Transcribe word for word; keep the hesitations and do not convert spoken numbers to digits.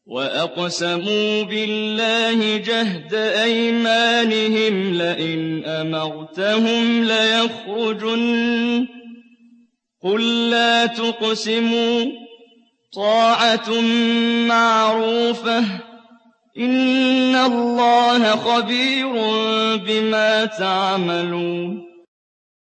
وَأَقْسَمُوا بِاللَّهِ جَهْدَ أَيْمَانِهِمْ لَئِنْ أَمَرْتَهُمْ لَيَخْرُجُنَّ ۖ قُل لَّا تُقْسِمُوا ۖ طَاعَةٌ مَّعْرُوفَةٌ ۚ إِنَّ اللَّهَ خَبِيرٌ بِمَا تَعْمَلُونَ